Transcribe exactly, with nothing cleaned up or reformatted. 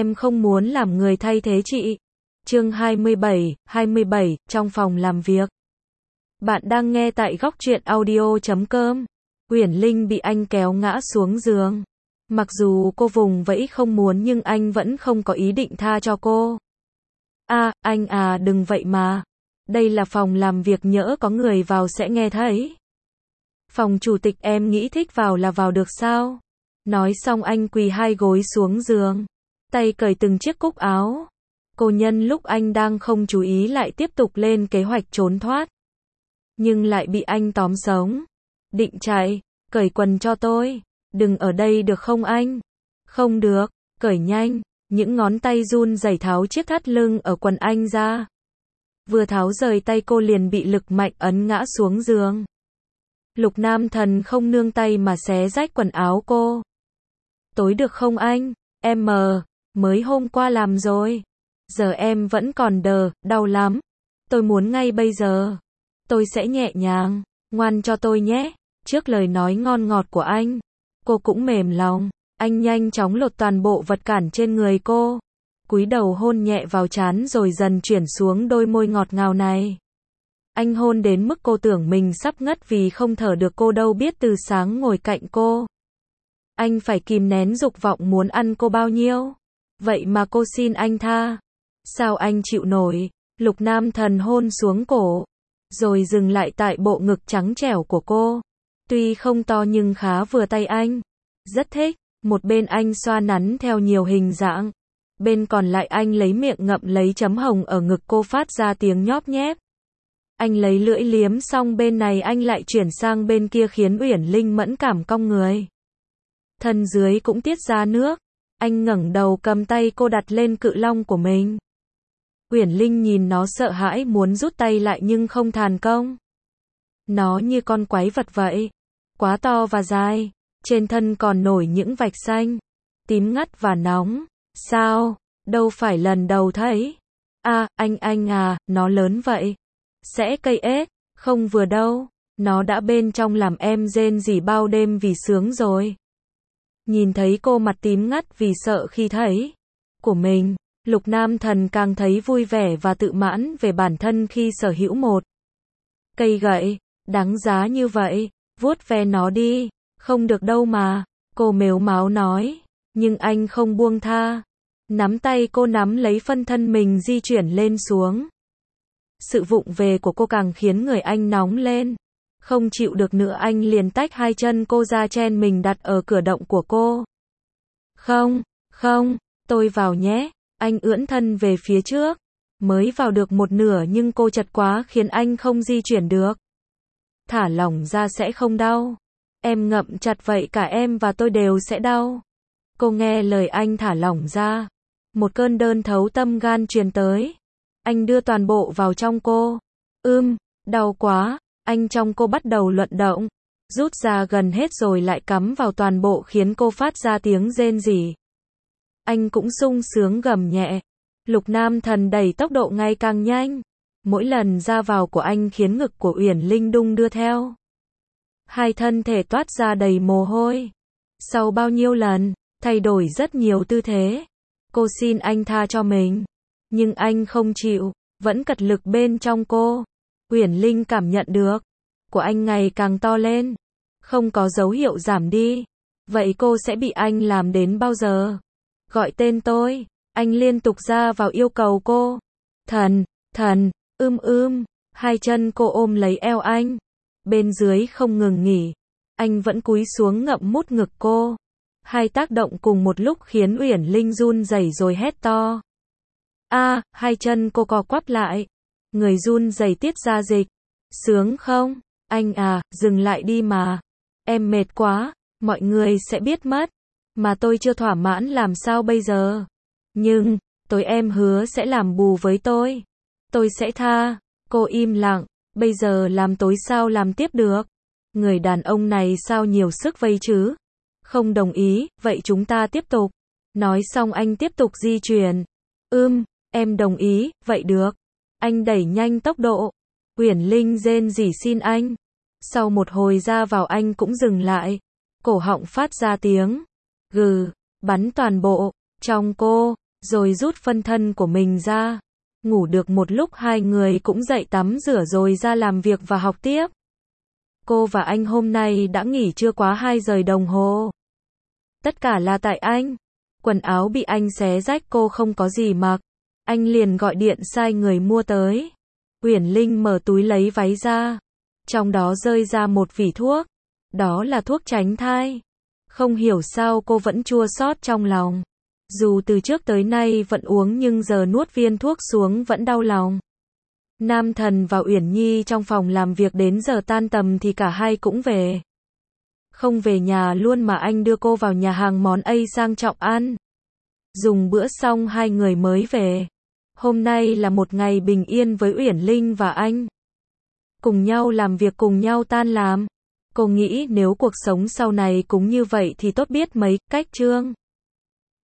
Em không muốn làm người thay thế chị. Chương hai mươi bảy, hai mươi bảy, trong phòng làm việc. Bạn đang nghe tại góc truyện audio chấm com. Uyển Linh bị anh kéo ngã xuống giường. Mặc dù cô vùng vẫy không muốn nhưng anh vẫn không có ý định tha cho cô. À, anh à đừng vậy mà. Đây là phòng làm việc, nhỡ có người vào sẽ nghe thấy. Phòng chủ tịch em nghĩ thích vào là vào được sao? Nói xong anh quỳ hai gối xuống giường. Tay cởi từng chiếc cúc áo. Cô nhân lúc anh đang không chú ý lại tiếp tục lên kế hoạch trốn thoát. Nhưng lại bị anh tóm sống. Định chạy, cởi quần cho tôi. Đừng ở đây được không anh? Không được, cởi nhanh. Những ngón tay run rẩy tháo chiếc thắt lưng ở quần anh ra. Vừa tháo rời tay cô liền bị lực mạnh ấn ngã xuống giường. Lục Nam Thần không nương tay mà xé rách quần áo cô. Tối được không anh? Em mờ, mới hôm qua làm rồi. Giờ em vẫn còn đờ, đau lắm. Tôi muốn ngay bây giờ. Tôi sẽ nhẹ nhàng, ngoan cho tôi nhé. Trước lời nói ngon ngọt của anh, cô cũng mềm lòng. Anh nhanh chóng lột toàn bộ vật cản trên người cô. Cúi đầu hôn nhẹ vào trán rồi dần chuyển xuống đôi môi ngọt ngào này. Anh hôn đến mức cô tưởng mình sắp ngất vì không thở được, cô đâu biết từ sáng ngồi cạnh cô. Anh phải kìm nén dục vọng muốn ăn cô bao nhiêu. Vậy mà cô xin anh tha. Sao anh chịu nổi? Lục Nam Thần hôn xuống cổ. Rồi dừng lại tại bộ ngực trắng trẻo của cô. Tuy không to nhưng khá vừa tay anh. Rất thích. Một bên anh xoa nắn theo nhiều hình dạng. Bên còn lại anh lấy miệng ngậm lấy chấm hồng ở ngực cô phát ra tiếng nhóp nhép. Anh lấy lưỡi liếm xong bên này anh lại chuyển sang bên kia khiến Uyển Linh mẫn cảm cong người. Thân dưới cũng tiết ra nước. Anh ngẩng đầu cầm tay cô đặt lên cự long của mình. Uyển Linh nhìn nó sợ hãi muốn rút tay lại nhưng không thành công. Nó như con quái vật vậy. Quá to và dài. Trên thân còn nổi những vạch xanh, tím ngắt và nóng. Sao? Đâu phải lần đầu thấy. À, anh anh à, nó lớn vậy. Sẽ cây ếch, không vừa đâu. Nó đã bên trong làm em rên rỉ bao đêm vì sướng rồi. Nhìn thấy cô mặt tím ngắt vì sợ khi thấy của mình, Lục Nam Thần càng thấy vui vẻ và tự mãn về bản thân khi sở hữu một cây gậy đáng giá như vậy. Vuốt ve nó đi. Không được đâu mà, cô mếu máo nói. Nhưng anh không buông tha. Nắm tay cô nắm lấy phân thân mình di chuyển lên xuống. Sự vụng về của cô càng khiến người anh nóng lên. Không chịu được nữa anh liền tách hai chân cô ra chen mình đặt ở cửa động của cô. Không, không, tôi vào nhé. Anh ưỡn thân về phía trước. Mới vào được một nửa nhưng cô chật quá khiến anh không di chuyển được. Thả lỏng ra sẽ không đau. Em ngậm chặt vậy cả em và tôi đều sẽ đau. Cô nghe lời anh thả lỏng ra. Một cơn đơn thấu tâm gan truyền tới. Anh đưa toàn bộ vào trong cô. Ưm, đau quá. Anh trong cô bắt đầu luận động. Rút ra gần hết rồi lại cắm vào toàn bộ khiến cô phát ra tiếng rên rỉ. Anh cũng sung sướng gầm nhẹ. Lục Nam Thần đẩy tốc độ ngày càng nhanh. Mỗi lần ra vào của anh khiến ngực của Uyển Linh đung đưa theo. Hai thân thể toát ra đầy mồ hôi. Sau bao nhiêu lần, thay đổi rất nhiều tư thế. Cô xin anh tha cho mình. Nhưng anh không chịu, vẫn cật lực bên trong cô. Uyển Linh cảm nhận được. Của anh ngày càng to lên. Không có dấu hiệu giảm đi. Vậy cô sẽ bị anh làm đến bao giờ? Gọi tên tôi. Anh liên tục ra vào yêu cầu cô. Thần, thần, ưm ưm. Hai chân cô ôm lấy eo anh. Bên dưới không ngừng nghỉ. Anh vẫn cúi xuống ngậm mút ngực cô. Hai tác động cùng một lúc khiến Uyển Linh run rẩy rồi hét to. A, à, hai chân cô co quắp lại. Người run rẩy tiết ra dịch. Sướng không? Anh à, dừng lại đi mà. Em mệt quá, mọi người sẽ biết mất. Mà tôi chưa thỏa mãn làm sao bây giờ? Nhưng, tối em hứa sẽ làm bù với tôi. Tôi sẽ tha. Cô im lặng. Bây giờ làm tối sao làm tiếp được? Người đàn ông này sao nhiều sức vây chứ? Không đồng ý, vậy chúng ta tiếp tục. Nói xong anh tiếp tục di chuyển. Ưm, em đồng ý, vậy được. Anh đẩy nhanh tốc độ. Uyển Linh rên rỉ xin anh. Sau một hồi ra vào anh cũng dừng lại. Cổ họng phát ra tiếng gừ, bắn toàn bộ trong cô. rồi rút phân thân của mình ra. Ngủ được một lúc hai người cũng dậy tắm rửa rồi ra làm việc và học tiếp. Cô và anh hôm nay đã nghỉ chưa quá hai giờ đồng hồ. Tất cả là tại anh. Quần áo bị anh xé rách cô không có gì mặc. Anh liền gọi điện sai người mua tới. Uyển Linh mở túi lấy váy ra. Trong đó rơi ra một vỉ thuốc. Đó là thuốc tránh thai. Không hiểu sao cô vẫn chua xót trong lòng. Dù từ trước tới nay vẫn uống nhưng giờ nuốt viên thuốc xuống vẫn đau lòng. Nam Thần và Uyển Nhi trong phòng làm việc đến giờ tan tầm thì cả hai cũng về. Không về nhà luôn mà anh đưa cô vào nhà hàng món A sang trọng ăn. Dùng bữa xong hai người mới về. Hôm nay là một ngày bình yên với Uyển Linh và anh. Cùng nhau làm việc cùng nhau tan làm. Cô nghĩ nếu cuộc sống sau này cũng như vậy thì tốt biết mấy. Cách chương